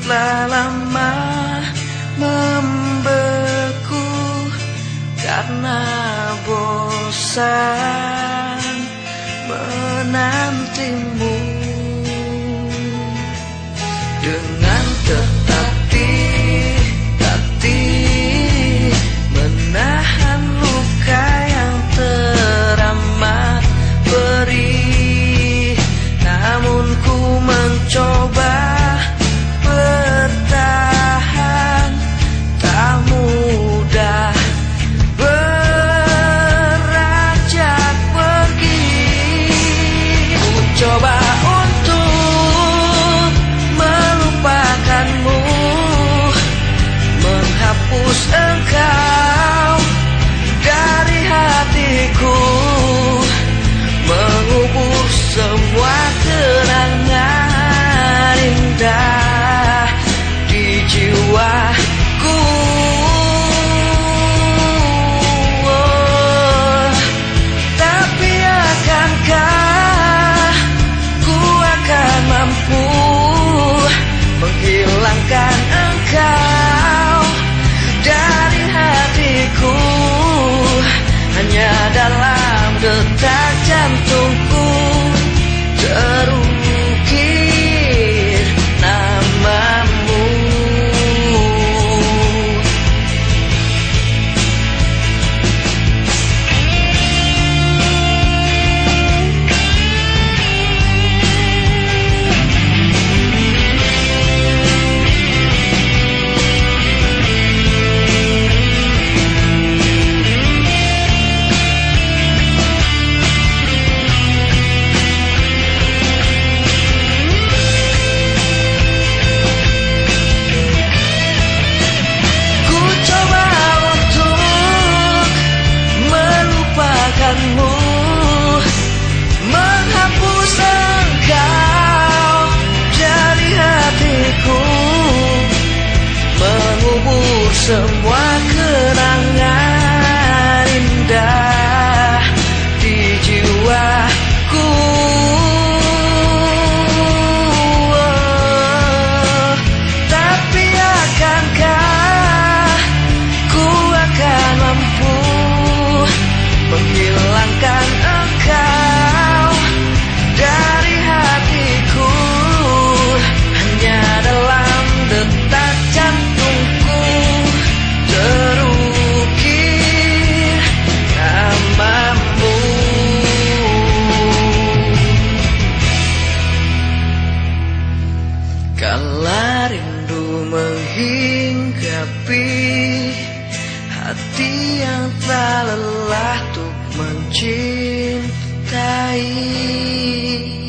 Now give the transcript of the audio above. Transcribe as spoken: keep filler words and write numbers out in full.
telah lama membeku karena bosan menantimu. Dengan tetap di hati menahan luka yang teramat perih, namun ku mencoba bertahan. Tak mudah beranjak pergi. Ku coba untuk melupakanmu, menghapus engkau dari hatiku, mengubur semua kenangan indah di jiwaku. Oh, tapi akankah ku akan mampu menghilangkan engkau dari hatiku? Hanya dalam detak jantungku terukir namamu. Menghapus engkau dari hatiku, mengubur semua kenangan indah di jiwaku. Oh, tapi akankah ku akan mampu menghilangkan engkau dari hatiku? Hanya dalam detak jantungku terukir namamu. Kala rindu menghinggapi hati yang tak lelah untuk mencintai.